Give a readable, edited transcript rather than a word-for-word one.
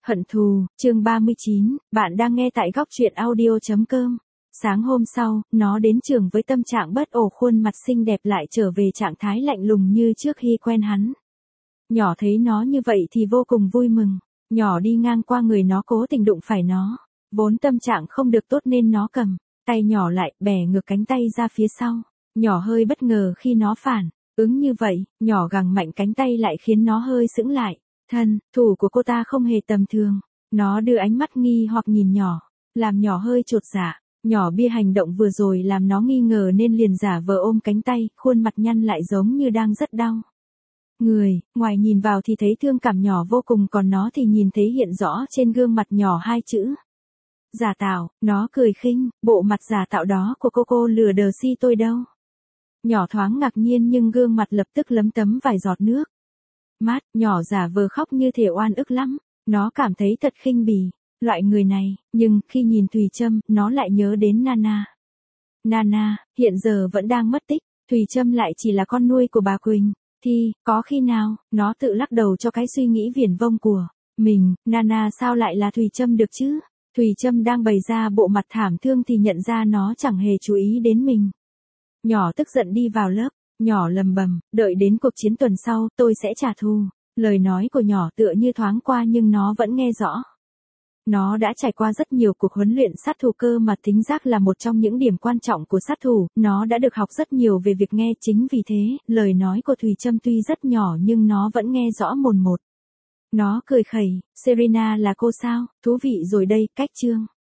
Hận thù, chương 39, bạn đang nghe tại góc truyện audio.com. Sáng hôm sau, nó đến trường với tâm trạng bất ổn, khuôn mặt xinh đẹp lại trở về trạng thái lạnh lùng như trước khi quen hắn. Nhỏ thấy nó như vậy thì vô cùng vui mừng. Nhỏ đi ngang qua người nó cố tình đụng phải nó. Vốn tâm trạng không được tốt nên nó cầm tay nhỏ lại, bẻ ngược cánh tay ra phía sau. Nhỏ hơi bất ngờ khi nó phản ứng như vậy, nhỏ gằng mạnh cánh tay lại khiến nó hơi sững lại. Thân thủ của cô ta không hề tầm thường. Nó đưa ánh mắt nghi hoặc nhìn nhỏ, làm nhỏ hơi chột dạ. Nhỏ bia hành động vừa rồi làm nó nghi ngờ nên liền giả vờ ôm cánh tay, khuôn mặt nhăn lại giống như đang rất đau. Ngoài nhìn vào thì thấy thương cảm nhỏ vô cùng, còn nó thì nhìn thấy hiện rõ trên gương mặt nhỏ hai chữ giả tạo. Nó cười khinh, bộ mặt giả tạo đó của cô lừa đờ si tôi đâu. Nhỏ thoáng ngạc nhiên nhưng gương mặt lập tức lấm tấm vài giọt nước mắt. Nhỏ giả vờ khóc như thể oan ức lắm. Nó cảm thấy thật khinh bỉ loại người này, nhưng khi nhìn Thùy Trâm, nó lại nhớ đến Nana. Nana, hiện giờ vẫn đang mất tích. Thùy Trâm lại chỉ là con nuôi của bà Quỳnh. Thì, có khi nào, nó tự lắc đầu cho cái suy nghĩ viển vông của mình, Nana sao lại là Thùy Trâm được chứ? Thùy Trâm đang bày ra bộ mặt thảm thương thì nhận ra nó chẳng hề chú ý đến mình. Nhỏ tức giận đi vào lớp. Nhỏ lầm bầm, đợi đến cuộc chiến tuần sau, tôi sẽ trả thù. Lời nói của nhỏ tựa như thoáng qua nhưng nó vẫn nghe rõ. Nó đã trải qua rất nhiều cuộc huấn luyện sát thủ cơ mà thính giác là một trong những điểm quan trọng của sát thủ. Nó đã được học rất nhiều về việc nghe, chính vì thế, lời nói của Thùy Trâm tuy rất nhỏ nhưng nó vẫn nghe rõ mồn một. Nó cười khẩy, Serena là cô sao? Thú vị rồi đây, cách chương.